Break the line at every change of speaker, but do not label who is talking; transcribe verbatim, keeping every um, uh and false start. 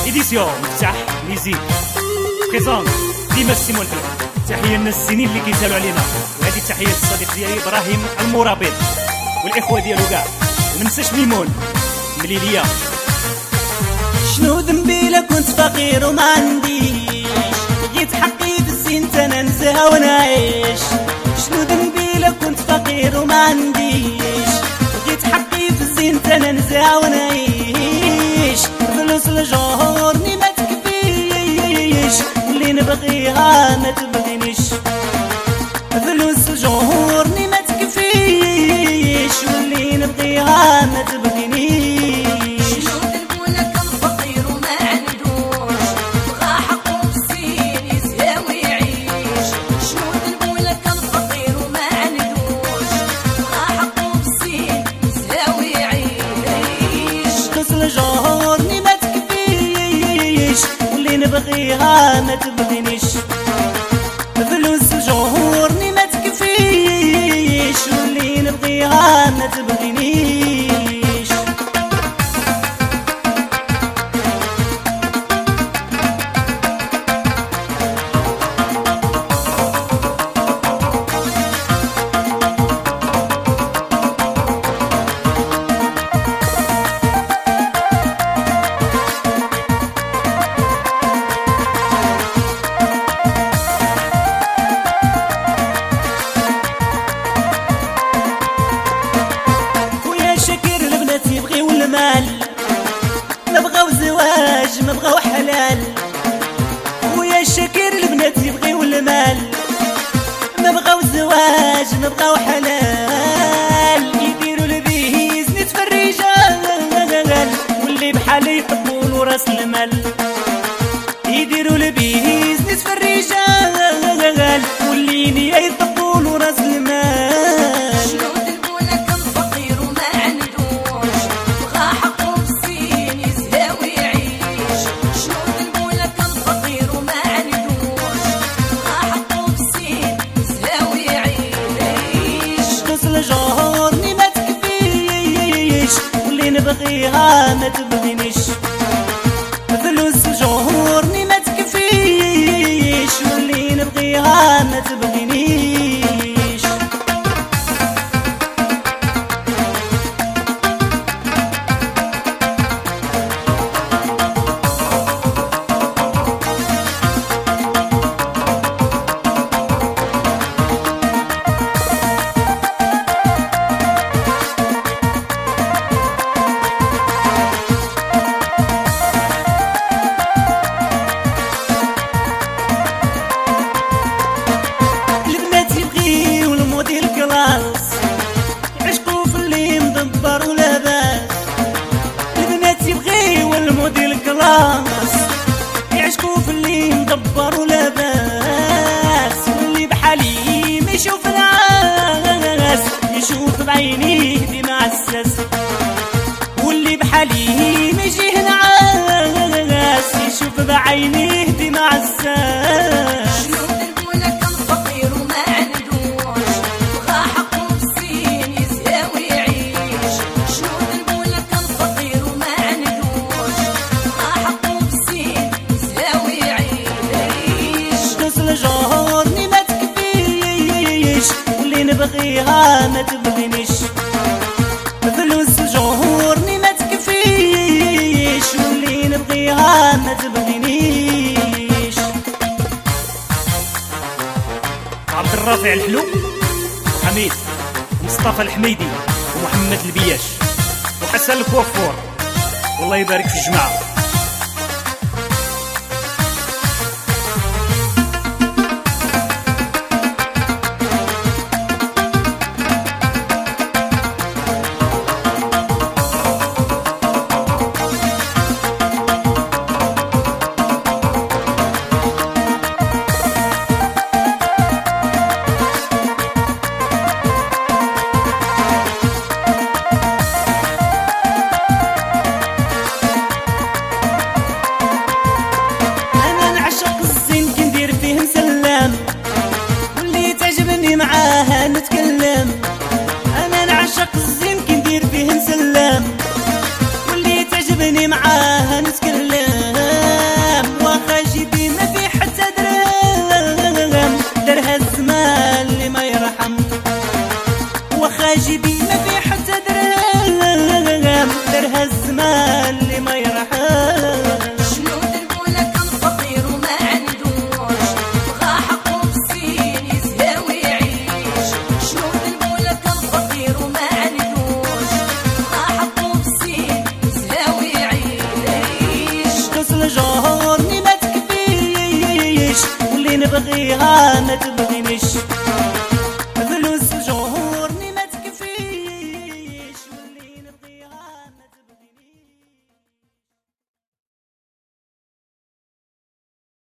إديسيون مفتاح ميزيك بريزون ديما سيمون حلو. تحية لنا السنين اللي كيسالوا علينا، وهذه تحية الصديق ديالي إبراهيم المرابط والإخوة ديالو كاع، ومنساش ميمون مليلية.
شنو ذنبي لا كنت فقير وما عنديش، لقيت حقي في الزين انا نزهى ونعيش. شنو ذنبي لا كنت فقير وما عنديش، لقيت حقي في الزين انا نزهى ونعيش. فلوس لجهورني ما تكفيش، واللي نبغيها ما تبغينيش. فلوس لجهورني ما تكفيش، واللي نبغيها ما تبغينيش. جهورني ما تكفيش، واللي نبغيها ما تبغينيش. فلوس جهورني ما تكفيش، واللي نبغيها ما تبغينيش. يبغيو المال، ما بغاو زواج ما بغاو حلال. خويا الشاكر البنات يبغيو المال، ما بغاو زواج ما بغاو حلال. يديروا البيز نتف الرجال، واللي بحالي يطبولو راس المال. يديروا البيز نتف الرجال، واللي نيا يطبولو راس المال. جهورني ما تكفيش، واللي نبغيها ما تبغينيش. فلوس جهورني ما تكفيش، واللي نبغيها ما تبغينيش. يعشقوا في اللي مدبر ولاباس. البنات يبغيو الموديل كلاس، يعشقوا في اللي مدبر ولاباس. واللي بحالي ما يشوف العاس، يشوف بعينيه ديما عساس. واللي بحالي ما يجيه نعاس، يشوف بعينيه ديما عساس. جهورني ما تكفيش، واللي نبغيها ما تبغينيش. فلوس جهورني ما تكفيش، واللي نبغيها ما تبغينيش.
عبد الرافع الحلو وحميد ومصطفى الحميدي ومحمد البياش وحسن الكوافور، والله يبارك في الجماعه. معاها نتكلم. انا نعشق الزين كي ندير فيه نسلم، واللي تعجبني معاها نتكلم.
تبغينيش.